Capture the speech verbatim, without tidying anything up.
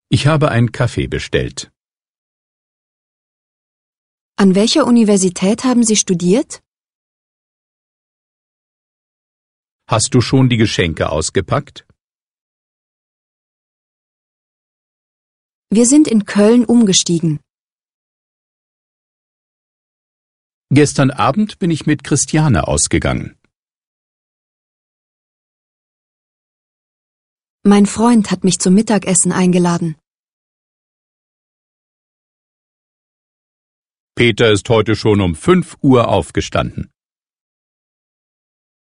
Ich habe einen Kaffee bestellt. An welcher Universität haben Sie studiert? Hast du schon die Geschenke ausgepackt? Wir sind in Köln umgestiegen. Gestern Abend bin ich mit Christiane ausgegangen. Mein Freund hat mich zum Mittagessen eingeladen. Peter ist heute schon um fünf Uhr aufgestanden.